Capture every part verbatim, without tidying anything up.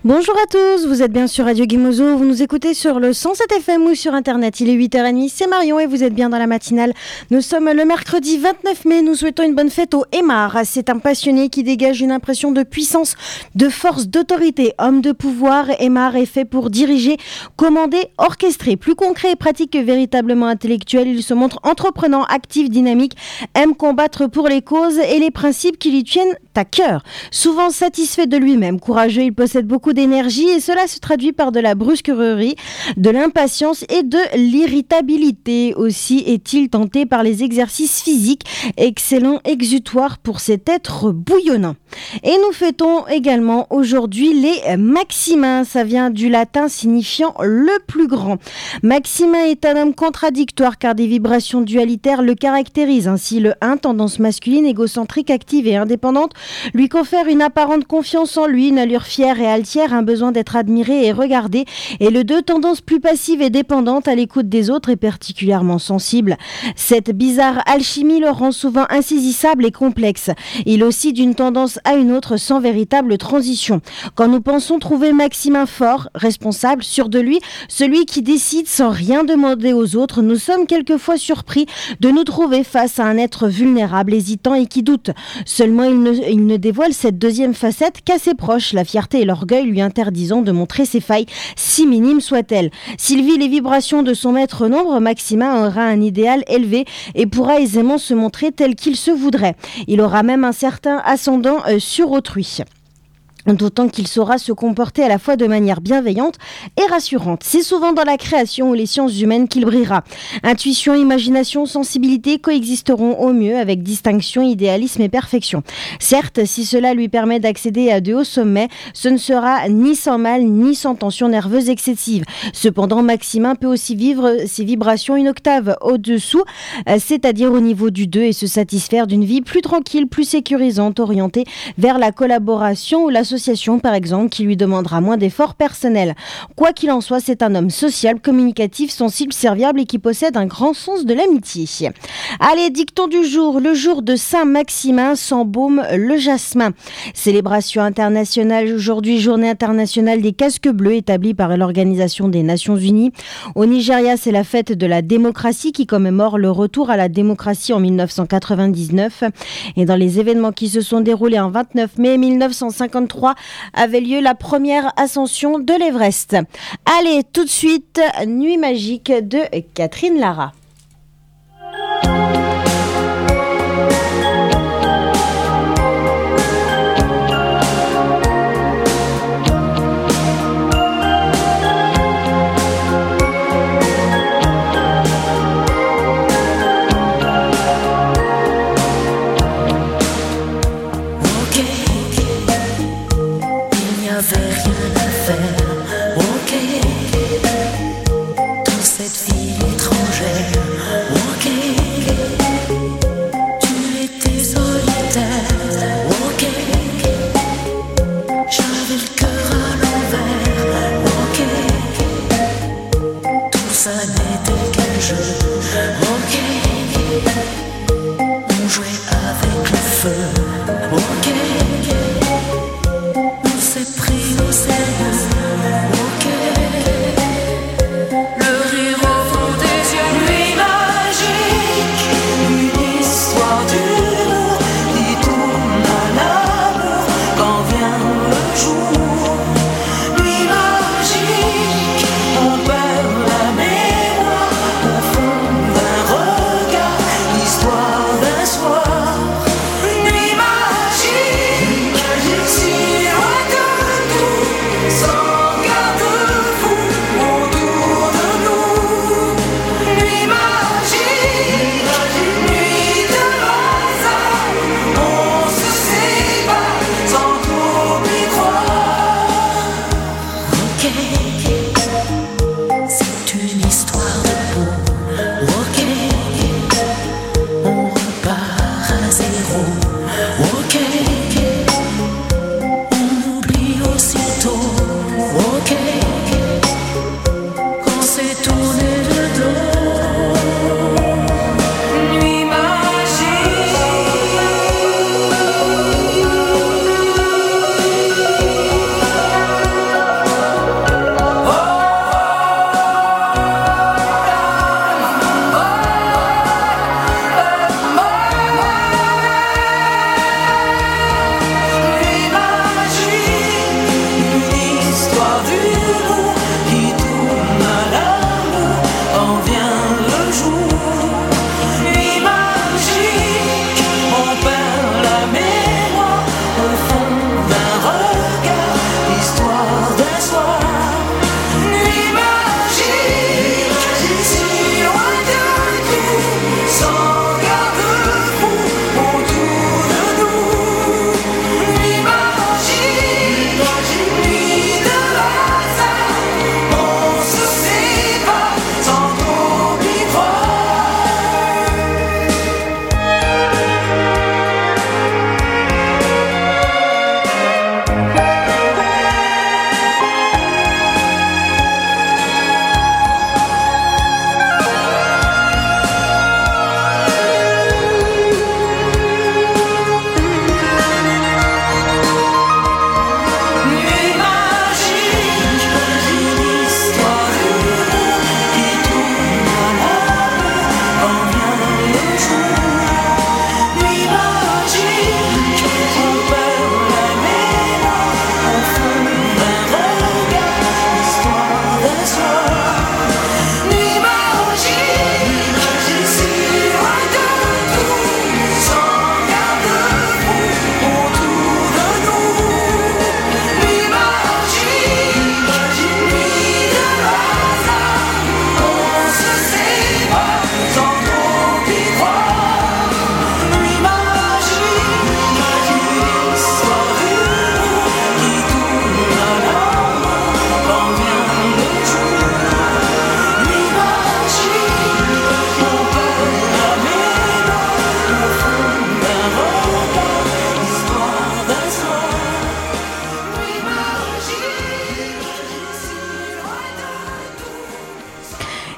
Bonjour à tous, vous êtes bien sur Radio Guimozo, vous nous écoutez sur le cent sept F M ou sur internet, il est huit heures trente, c'est Marion et vous êtes bien dans la matinale. Nous sommes le mercredi vingt-neuf mai, nous souhaitons une bonne fête au Aymar. C'est un passionné qui dégage une impression de puissance, de force, d'autorité. Homme de pouvoir, Aymar est fait pour diriger, commander, orchestrer. Plus concret et pratique que véritablement intellectuel, il se montre entreprenant, actif, dynamique, aime combattre pour les causes et les principes qui lui tiennent à cœur. Souvent satisfait de lui-même, courageux, il possède beaucoup d'énergie et cela se traduit par de la brusquerie, de l'impatience et de l'irritabilité. Aussi est-il tenté par les exercices physiques, excellent exutoire pour cet être bouillonnant. Et nous fêtons également aujourd'hui les Maximin, ça vient du latin signifiant le plus grand. Maximin est un homme contradictoire car des vibrations dualitaires le caractérisent. Ainsi le un, tendance masculine, égocentrique, active et indépendante, lui confère une apparente confiance en lui, une allure fière et altière, un besoin d'être admiré et regardé, et le deux, tendance plus passive et dépendante à l'écoute des autres et particulièrement sensible. Cette bizarre alchimie le rend souvent insaisissable et complexe. Il oscille d'une tendance à une autre sans véritable transition. Quand nous pensons trouver Maximin fort, responsable, sûr de lui, celui qui décide sans rien demander aux autres, nous sommes quelquefois surpris de nous trouver face à un être vulnérable, hésitant et qui doute. Seulement il ne, il ne dévoile cette deuxième facette qu'à ses proches, la fierté et l'orgueil lui interdisant de montrer ses failles, si minimes soient-elles. S'il vit les vibrations de son maître nombre, Maximin aura un idéal élevé et pourra aisément se montrer tel qu'il se voudrait. Il aura même un certain ascendant euh, sur autrui. D'autant qu'il saura se comporter à la fois de manière bienveillante et rassurante. C'est souvent dans la création ou les sciences humaines qu'il brillera. Intuition, imagination, sensibilité coexisteront au mieux avec distinction, idéalisme et perfection. Certes, si cela lui permet d'accéder à de hauts sommets, ce ne sera ni sans mal ni sans tension nerveuse excessive. Cependant, Maximin peut aussi vivre ses vibrations une octave au-dessous, c'est-à-dire au niveau du deux, et se satisfaire d'une vie plus tranquille, plus sécurisante, orientée vers la collaboration ou la association par exemple qui lui demandera moins d'efforts personnels. Quoi qu'il en soit, c'est un homme social, communicatif, sensible, serviable et qui possède un grand sens de l'amitié. Allez, dicton du jour, le jour de Saint-Maximin s'embaume le jasmin. Célébration internationale aujourd'hui, journée internationale des casques bleus établie par l'Organisation des Nations Unies. Au Nigeria, c'est la fête de la démocratie qui commémore le retour à la démocratie en dix-neuf cent quatre-vingt-dix-neuf. Et dans les événements qui se sont déroulés en vingt-neuf mai mille neuf cent cinquante-trois, avait lieu la première ascension de l'Everest. Allez, tout de suite, Nuit magique de Catherine Lara. Dans cette ville étrangère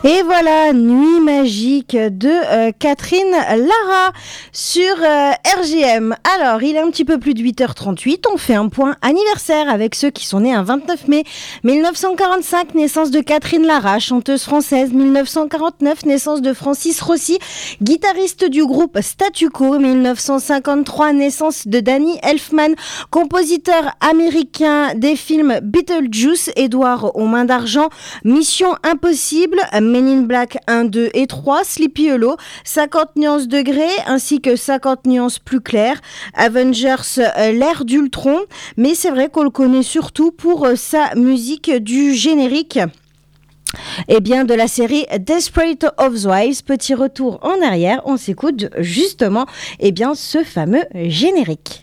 Et voilà, Nuit magique de euh, Catherine Lara sur euh, R G M. Alors, il est un petit peu plus de huit heures trente-huit, on fait un point anniversaire avec ceux qui sont nés un vingt-neuf mai mille neuf cent quarante-cinq, naissance de Catherine Lara, chanteuse française. Mille neuf cent quarante-neuf, naissance de Francis Rossi, guitariste du groupe Statu Quo. Mille neuf cent cinquante-trois, naissance de Danny Elfman, compositeur américain des films Beetlejuice, Édouard aux mains d'argent, Mission impossible, Men in Black un, deux et trois, Sleepy Hollow, cinquante nuances degrés ainsi que cinquante nuances plus claires, Avengers, euh, l'ère d'Ultron, mais c'est vrai qu'on le connaît surtout pour euh, sa musique du générique eh bien, de la série Desperate Housewives. Petit retour en arrière, on s'écoute justement eh bien, ce fameux générique.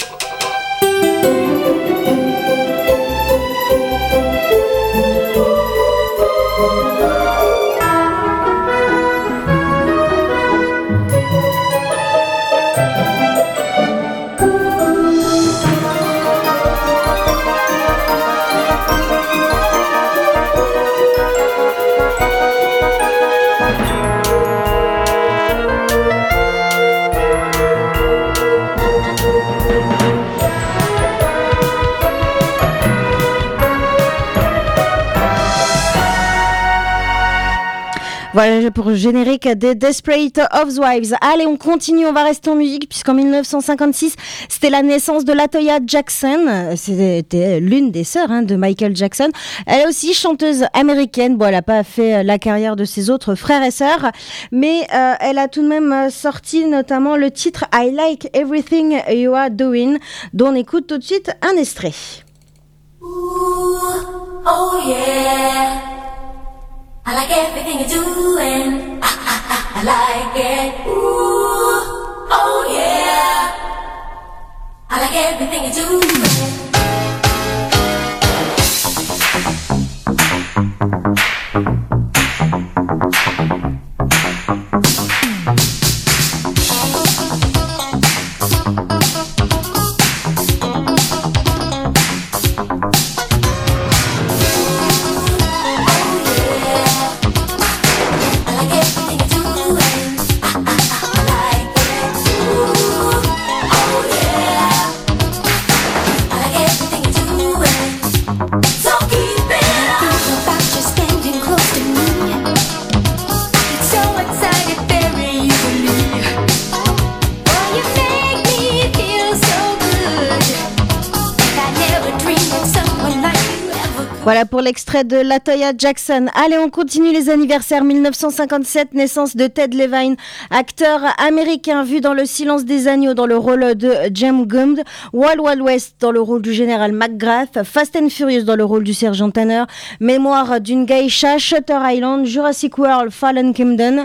Voilà pour le générique des Desperate Housewives. Allez, on continue, on va rester en musique puisqu'en mille neuf cent cinquante-six, c'était la naissance de Latoya Jackson. C'était l'une des sœurs hein, de Michael Jackson. Elle est aussi chanteuse américaine. Bon, elle n'a pas fait la carrière de ses autres frères et sœurs, mais euh, elle a tout de même sorti notamment le titre I Like Everything You Are Doing, dont on écoute tout de suite un extrait. Ooh, oh yeah. I like everything you're doing. I, I, I, I like it. Ooh, oh yeah. I like everything you're doing. Voilà pour l'extrait de Latoya Jackson. Allez, on continue les anniversaires. mille neuf cent cinquante-sept, naissance de Ted Levine, acteur américain vu dans Le Silence des agneaux dans le rôle de James Gumd, Wild Wild West dans le rôle du général McGrath, Fast and Furious dans le rôle du sergent Tanner, Mémoire d'une geisha, Shutter Island, Jurassic World, Fallen Kingdom, euh,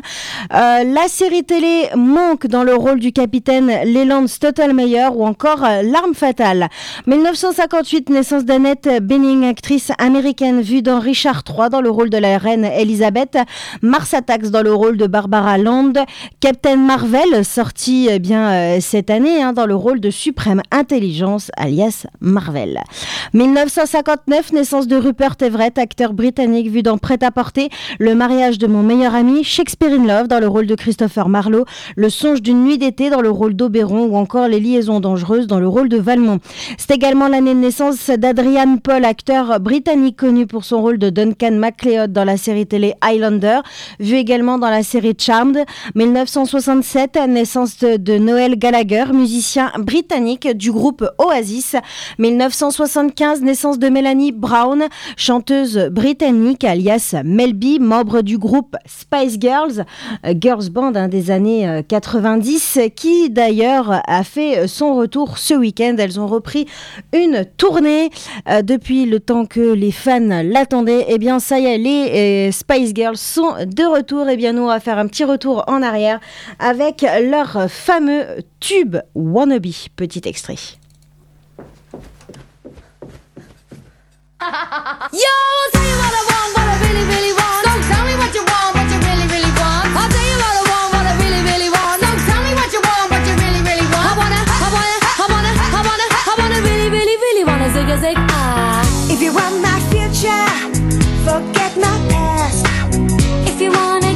la série télé Monk dans le rôle du capitaine Leland Stottlemeyer ou encore euh, L'arme fatale. mille neuf cent cinquante-huit, naissance d'Annette Bening, actrice américaine vue dans Richard trois dans le rôle de la reine Elisabeth, Mars Attacks dans le rôle de Barbara Land, Captain Marvel sorti eh bien euh, cette année hein, dans le rôle de Suprême Intelligence alias Marvel. mille neuf cent cinquante-neuf, naissance de Rupert Everett, acteur britannique vu dans Prêt-à-porter, Le mariage de mon meilleur ami, Shakespeare in Love dans le rôle de Christopher Marlowe, Le songe d'une nuit d'été dans le rôle d'Oberon ou encore Les liaisons dangereuses dans le rôle de Valmont. C'est également l'année de naissance d'Adrian Paul, acteur britannique connu pour son rôle de Duncan MacLeod dans la série télé Highlander, vu également dans la série Charmed. mille neuf cent soixante-sept, naissance de, de Noel Gallagher, musicien britannique du groupe Oasis. mille neuf cent soixante-quinze, naissance de Melanie Brown, chanteuse britannique alias Mel B, membre du groupe Spice Girls, euh, girls band hein, des années euh, quatre-vingt-dix, qui d'ailleurs a fait son retour ce week-end. Elles ont repris une tournée euh, depuis le temps que les fans l'attendaient. Eh bien ça y est, les euh, Spice Girls sont de retour. Eh bien nous on va faire un petit retour en arrière avec leur fameux tube Wannabe. Petit extrait. Yo, I'll tell you what I want, what I really, really want. Don't tell me what you want, what you really, really want. I'll tell you what I want, what I really, really want. Don't tell me what you want, what you really, really want. I wanna, I wanna, I wanna, I wanna, I wanna really, really, really wanna zig a zig ah. If you want my future, forget my past. If you wanna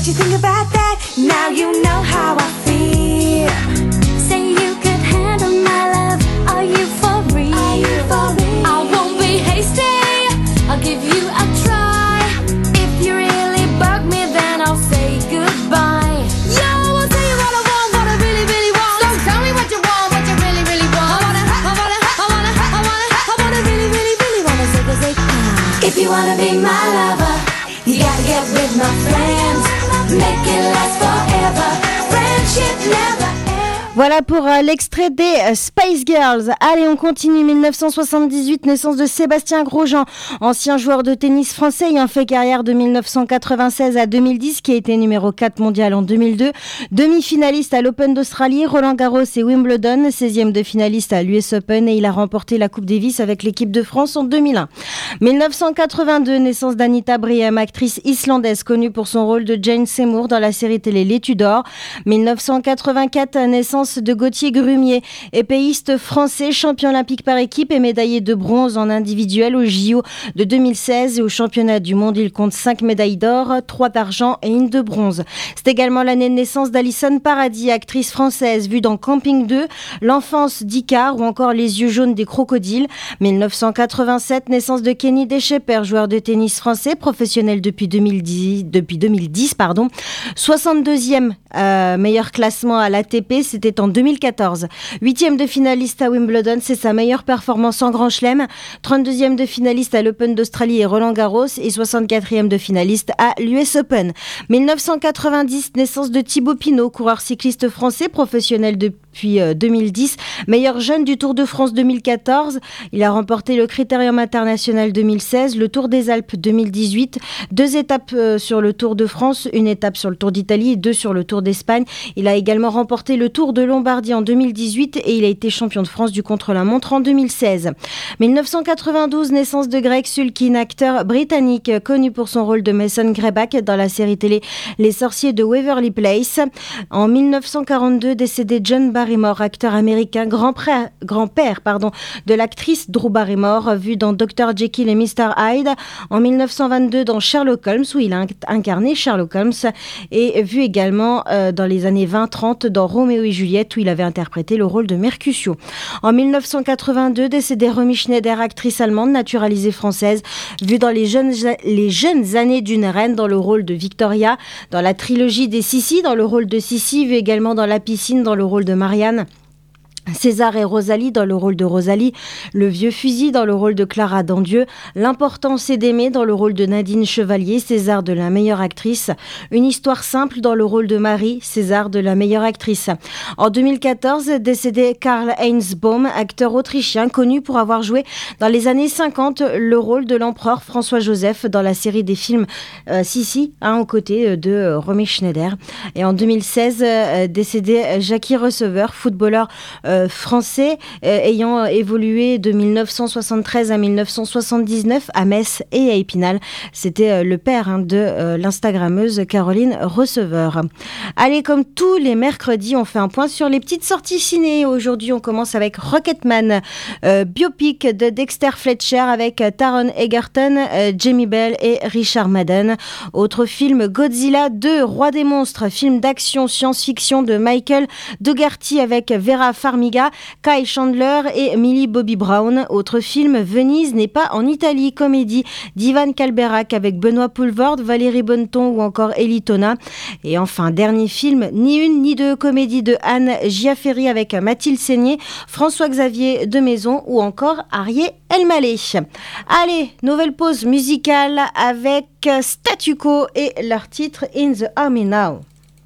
you think about that? Now you know how I feel. Say you could handle my love. Are you for real? Are you for real? I won't be hasty. I'll give you a try. If you really bug me, then I'll say goodbye. Yo, I'll tell you what I want, what I really, really want. So tell me what you want, what you really, really want. I wanna, I wanna, I wanna, I wanna, I wanna really, really, really wanna say, say, ah. If you wanna be my lover, you gotta get with my friends. Make it last forever. Friendship never. Voilà pour euh, l'extrait des euh, Spice Girls. Allez, on continue. dix-neuf cent soixante-dix-huit, naissance de Sébastien Grosjean, ancien joueur de tennis français ayant fait carrière de dix-neuf cent quatre-vingt-seize à deux mille dix, qui a été numéro quatre mondial en deux mille deux, demi-finaliste à l'Open d'Australie, Roland Garros et Wimbledon, seizième de finaliste à l'U S Open, et il a remporté la Coupe Davis avec l'équipe de France en deux mille un. dix-neuf cent quatre-vingt-deux, naissance d'Anita Briem, actrice islandaise connue pour son rôle de Jane Seymour dans la série télé Les Tudors. dix-neuf cent quatre-vingt-quatre, naissance de Gauthier Grumier, épéiste français, champion olympique par équipe et médaillé de bronze en individuel aux J O de deux mille seize et au championnat du monde. Il compte cinq médailles d'or, trois d'argent et une de bronze. C'est également l'année de naissance d'Alison Paradis, actrice française vue dans Camping deux, L'enfance d'Icare ou encore Les yeux jaunes des crocodiles. dix-neuf cent quatre-vingt-sept, naissance de Kenny Deschepper, joueur de tennis français, professionnel depuis deux mille dix, depuis deux mille dix pardon. soixante-deuxième euh, meilleur classement à l'A T P, c'était en deux mille quatorze. Huitième de finaliste à Wimbledon, c'est sa meilleure performance en Grand Chelem. trente-deuxième de finaliste à l'Open d'Australie et Roland Garros et soixante-quatrième de finaliste à l'U S Open. dix-neuf cent quatre-vingt-dix, naissance de Thibaut Pinot, coureur cycliste français, professionnel depuis deux mille dix, meilleur jeune du Tour de France deux mille quatorze. Il a remporté le Critérium International deux mille seize, le Tour des Alpes deux mille dix-huit, deux étapes sur le Tour de France, une étape sur le Tour d'Italie et deux sur le Tour d'Espagne. Il a également remporté le Tour de Lombardie en deux mille dix-huit et il a été champion de France du contre-la-montre en deux mille seize. dix-neuf cent quatre-vingt-douze, naissance de Greg Sulkin, acteur britannique connu pour son rôle de Mason Greyback dans la série télé Les Sorciers de Waverly Place. En dix-neuf cent quarante-deux, décédé John Barrymore, acteur américain, grand-père, grand-père pardon, de l'actrice Drew Barrymore, vue dans docteur Jekyll et mister Hyde. En dix-neuf cent vingt-deux, dans Sherlock Holmes, où il a incarné Sherlock Holmes, et vu également euh, dans les années vingt trente dans Roméo et Juliette, où il avait interprété le rôle de Mercutio. En dix-neuf cent quatre-vingt-deux, décédée Romy Schneider, actrice allemande naturalisée française, vue dans les jeunes, les jeunes années d'une reine dans le rôle de Victoria, dans la trilogie des Sissi dans le rôle de Sissi, vue également dans La Piscine dans le rôle de Marianne. César et Rosalie dans le rôle de Rosalie, Le Vieux Fusil dans le rôle de Clara Dandieu, L'Important c'est d'aimer dans le rôle de Nadine Chevalier, César de la meilleure actrice, Une histoire simple dans le rôle de Marie, César de la meilleure actrice. En deux mille quatorze, décédé Karl-Heinz Baum, acteur autrichien connu pour avoir joué dans les années cinquante le rôle de l'empereur François-Joseph dans la série des films euh, Sissi, hein, aux côtés de euh, Romy Schneider. Et en deux mille seize, euh, décédé Jackie Receveur, footballeur euh, français euh, ayant évolué de dix-neuf cent soixante-treize à dix-neuf cent soixante-dix-neuf à Metz et à Épinal. C'était euh, le père hein, de euh, l'Instagrammeuse Caroline Receveur. Allez, comme tous les mercredis, on fait un point sur les petites sorties ciné. Aujourd'hui, on commence avec Rocketman, euh, biopic de Dexter Fletcher avec Taron Egerton, euh, Jamie Bell et Richard Madden. Autre film, Godzilla deux, Roi des monstres, film d'action science-fiction de Michael Dougherty avec Vera Farmiga, Kai Chandler et Millie Bobby Brown. Autre film, Venise n'est pas en Italie, comédie d'Ivan Kalberak avec Benoît Poulvord, Valérie Bonneton ou encore Elie Tona. Et enfin, dernier film, Ni une ni deux, comédie de Anne Giaferi avec Mathilde Seigné, François-Xavier de Maison ou encore Arié Elmaleh. Allez, nouvelle pause musicale avec Statu Quo et leur titre In the Army Now.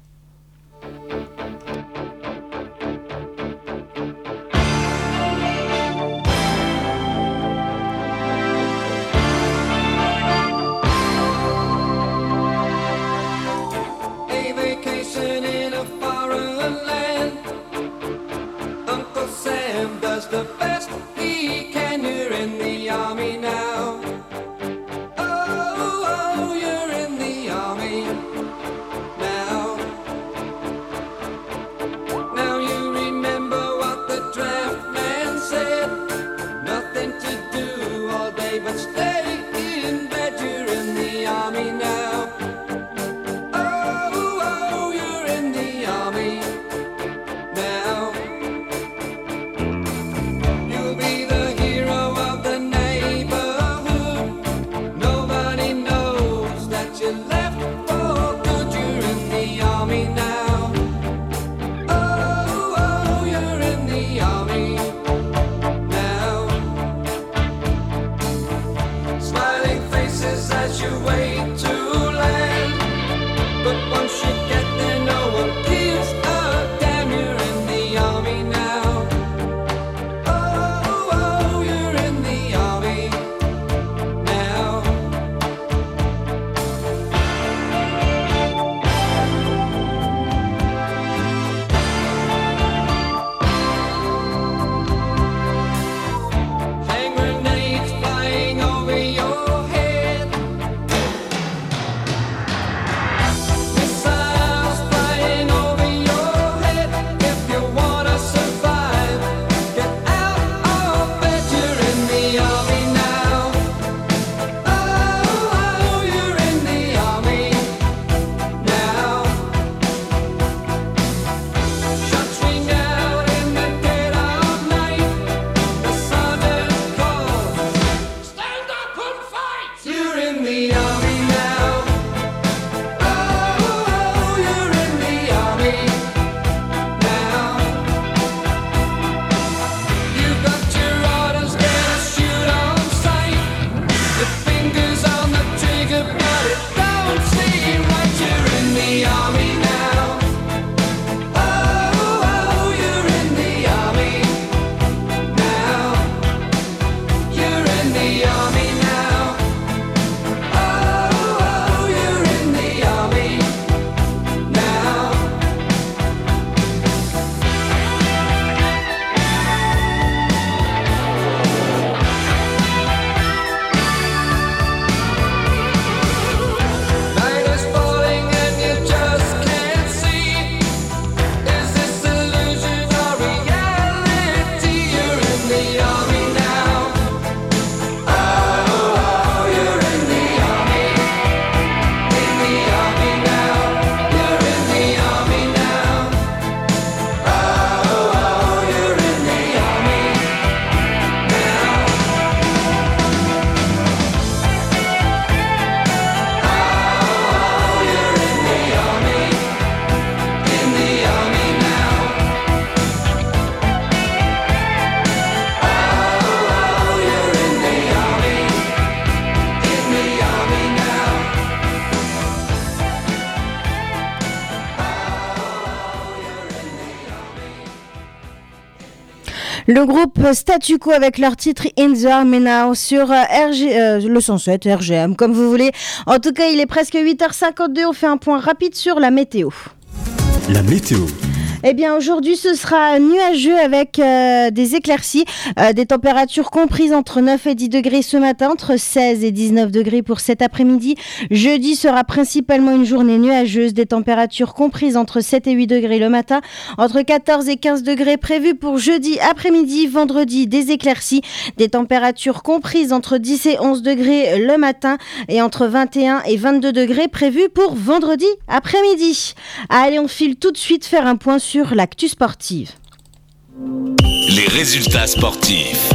The best he can, you're in the army now. Oh, oh, you're in the army now. Le groupe Statu Quo avec leur titre In the Army Now sur R G, euh, le cent sept, R G M, comme vous voulez. En tout cas, il est presque huit heures cinquante-deux. On fait un point rapide sur la météo. La météo. Eh bien, aujourd'hui, ce sera nuageux avec euh, des éclaircies, euh, des températures comprises entre neuf et dix degrés ce matin, entre seize et dix-neuf degrés pour cet après-midi. Jeudi sera principalement une journée nuageuse, des températures comprises entre sept et huit degrés le matin, entre quatorze et quinze degrés prévus pour jeudi après-midi. Vendredi, des éclaircies, des températures comprises entre dix et onze degrés le matin et entre vingt et un et vingt-deux degrés prévus pour vendredi après-midi. Allez, on file tout de suite faire un point sur sur l'actu sportive. Les résultats sportifs.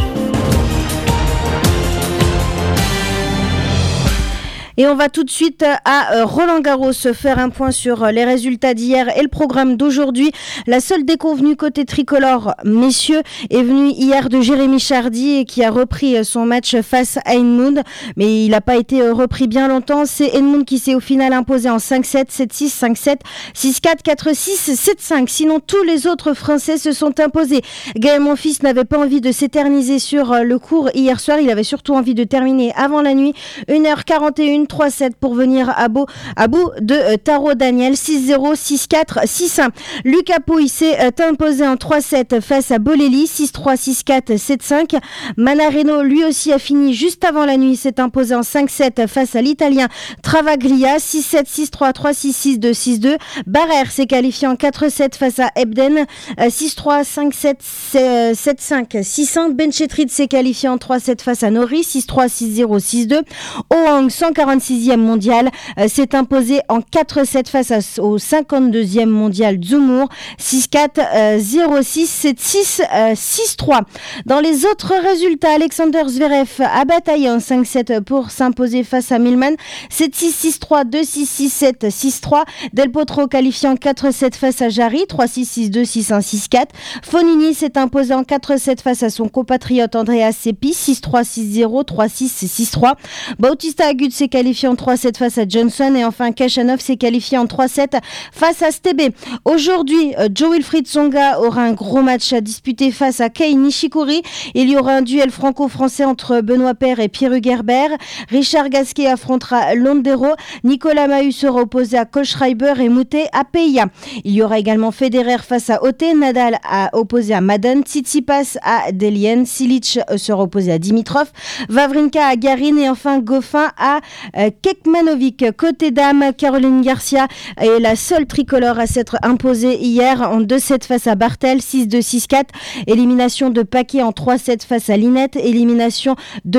Et on va tout de suite à Roland-Garros faire un point sur les résultats d'hier et le programme d'aujourd'hui. La seule déconvenue côté tricolore, messieurs, est venue hier de Jérémy Chardy qui a repris son match face à Edmund. Mais il n'a pas été repris bien longtemps. C'est Edmund qui s'est au final imposé en cinq sept, sept six, cinq sept, six quatre, quatre six, sept cinq. Sinon, tous les autres Français se sont imposés. Gaël Monfils n'avait pas envie de s'éterniser sur le court hier soir. Il avait surtout envie de terminer avant la nuit. une heure quarante et une. trois sept pour venir à bout, à bout de euh, Taro Daniel, six zéro, six quatre, six un. Lucas Pouille s'est euh, imposé en trois sept face à Bolelli, six trois, six quatre, sept cinq. Manarino, lui aussi, a fini juste avant la nuit, s'est imposé en cinq sept face à l'Italien Travaglia, six sept, six trois, trois six, six deux, six deux. Barrère s'est qualifié en quatre sept face à Ebden, euh, six trois, cinq sept, sept cinq, six un. Benchetrit s'est qualifié en trois sept face à Nori, six trois, six zéro, six deux. Oang, cent quarante-sixième mondial, euh, s'est imposé en quatre sept face à, au cinquante-deuxième mondial Zoumour, six quatre, euh, zéro six, sept six, euh, six trois. Dans les autres résultats, Alexander Zverev a bataillé en cinq sept pour s'imposer face à Millman, sept six, six trois, deux six, six sept, six trois. Del Potro qualifié en quatre sept face à Jarry, trois six, six deux, six un, six quatre. Fonini s'est imposé en quatre sept face à son compatriote Andreas Seppi, six trois, six zéro, trois six, six trois. Bautista Agut s'est qualifié en trois sept face à Johnson et enfin Kachanov s'est qualifié en trois sept face à Stebe. Aujourd'hui, Jo-Wilfried Tsonga aura un gros match à disputer face à Kei Nishikori. Il y aura un duel franco-français entre Benoît Paire et Pierre Hugerbert. Richard Gasquet affrontera Londero. Nicolas Mahut sera opposé à Kohlschreiber et Moutet à Peia. Il y aura également Federer face à Ote, Nadal à opposé à Madden, Tsitsipas à Delien, Silic sera opposé à Dimitrov, Wawrinka à Garin et enfin Goffin à euh, Kekmanovic. Côté dames, Caroline Garcia est la seule tricolore à s'être imposée hier en deux sept face à Bartel, six deux, six quatre. Élimination de Paquet en trois sept face à Linette. Élimination de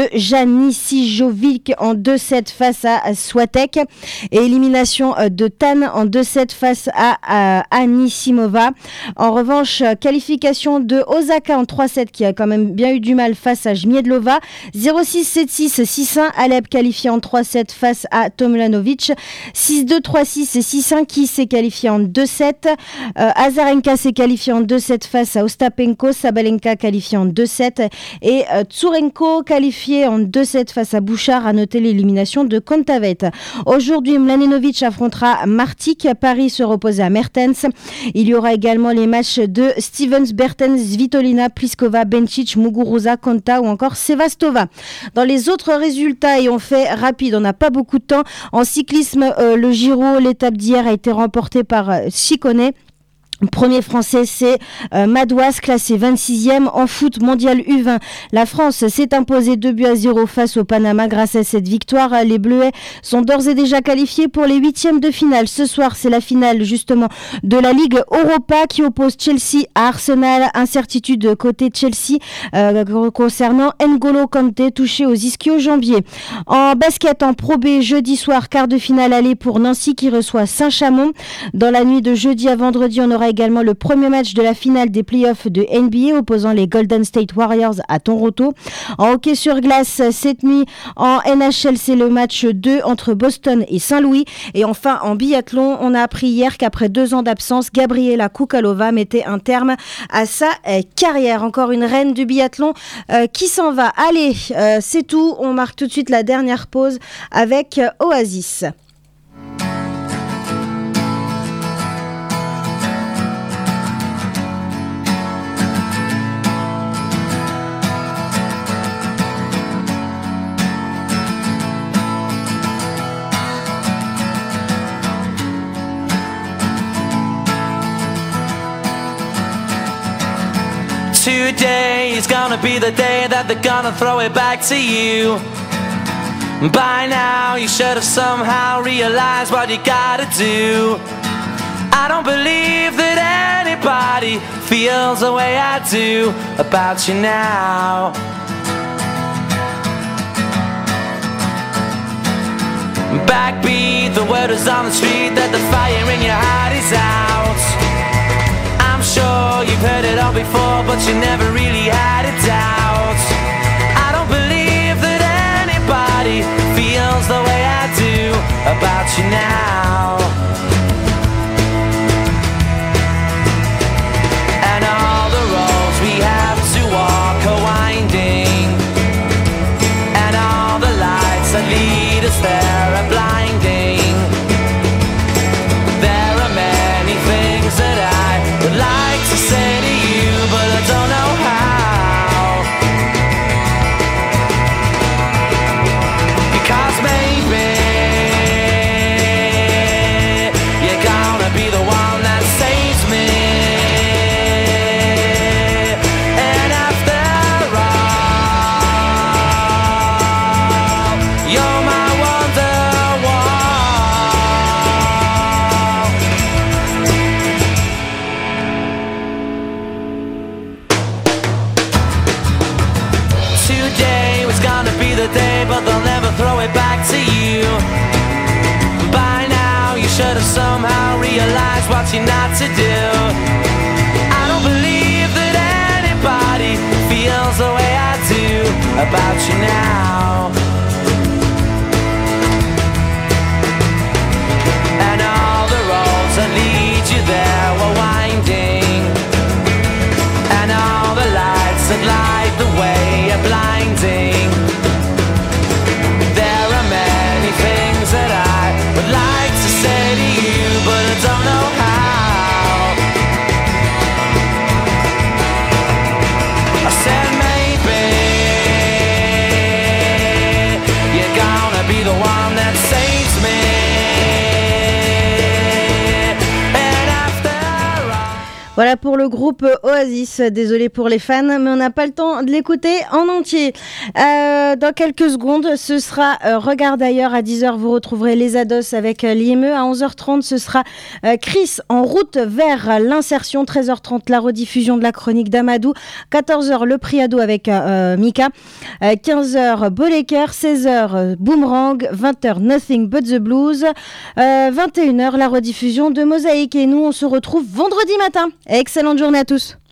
Janisijovic en deux sept face à Swatek. Et élimination de Tan en deux sept face à, à Anisimova. En revanche, qualification de Osaka en trois sept qui a quand même bien eu du mal face à Jmiedlova. zéro six, sept six, six un. Alep qualifié en trois sept face à Tomljanovic. six deux, trois six et six un qui s'est qualifié en deux sept. Euh, Azarenka s'est qualifié en deux sept face à Ostapenko. Sabalenka qualifié en deux sept. Et euh, Tsurenko qualifié en deux sept face à Bouchard. À noter l'élimination de Kontavet. Aujourd'hui, Mladenovic affrontera Martic. Paris se repose à Mertens. Il y aura également les matchs de Stevens, Bertens, Svitolina, Pliskova, Bencic, Muguruza, Konta ou encore Sevastova. Dans les autres résultats, et on fait rapide, on n'a pas beaucoup de temps. En cyclisme, euh, le Giro, l'étape d'hier a été remportée par euh, Ciccone. Premier français, c'est euh, Madouas, classé vingt-sixième. En foot mondial U vingt, la France s'est imposée deux buts à zéro face au Panama. Grâce à cette victoire, les Bleuets sont d'ores et déjà qualifiés pour les huitièmes de finale. Ce soir, c'est la finale justement de la Ligue Europa qui oppose Chelsea à Arsenal. Incertitude côté Chelsea euh, concernant N'Golo Kanté, touché aux ischio-jambiers. En basket, en Pro B, jeudi soir, quart de finale aller pour Nancy qui reçoit Saint-Chamond. Dans la nuit de jeudi à vendredi, on aura également le premier match de la finale des playoffs de N B A opposant les Golden State Warriors à Toronto. En hockey sur glace, cette nuit en N H L, c'est le match deux entre Boston et Saint-Louis. Et enfin en biathlon, on a appris hier qu'après deux ans d'absence, Gabriela Kukalova mettait un terme à sa euh, carrière. Encore une reine du biathlon euh, qui s'en va. Allez, euh, c'est tout. On marque tout de suite la dernière pause avec euh, Oasis. Today is gonna be the day that they're gonna throw it back to you. By now you should have somehow realized what you gotta do. I don't believe that anybody feels the way I do about you now. Backbeat, the word is on the street that the fire in your heart is out. I'm sure you've heard it all before, but you never really had a doubt. I don't believe that anybody feels the way I do about you now. And all the roads we have to walk are winding, and all the lights that lead us there are blinding. There are many things that I would like to say to you, but I don't know how. Because maybe you're gonna be the one that saves me. And after all, you're my Wonderwall. Today was gonna be the day, but they'll never throw it back to you. By now you should have somehow realized what you're not to do. I don't believe that anybody feels the way I do about you now. And all the roads that lead you there were winding, and all the lights that light the way are blinding. There are many things that I would like to say to you, but I don't know how. I said maybe you're gonna be the one that saves me. And after all. Voilà pour le groupe Oasis. Désolé pour les fans, mais on n'a pas le temps de l'écouter en entier. Euh, dans quelques secondes, ce sera euh, Regarde ailleurs. À dix heures, vous retrouverez les Ados avec euh, l'I M E. À onze heures trente, ce sera euh, Chris en route vers l'insertion. treize heures trente, la rediffusion de la chronique d'Amadou. quatorze heures, le prix ado avec euh, Mika. Euh, quinze heures, Boleker. seize heures, euh, Boomerang. vingt heures, Nothing But The Blues. Euh, vingt et une heures, la rediffusion de Mosaïque. Et nous, on se retrouve vendredi matin. Excellente journée à tous.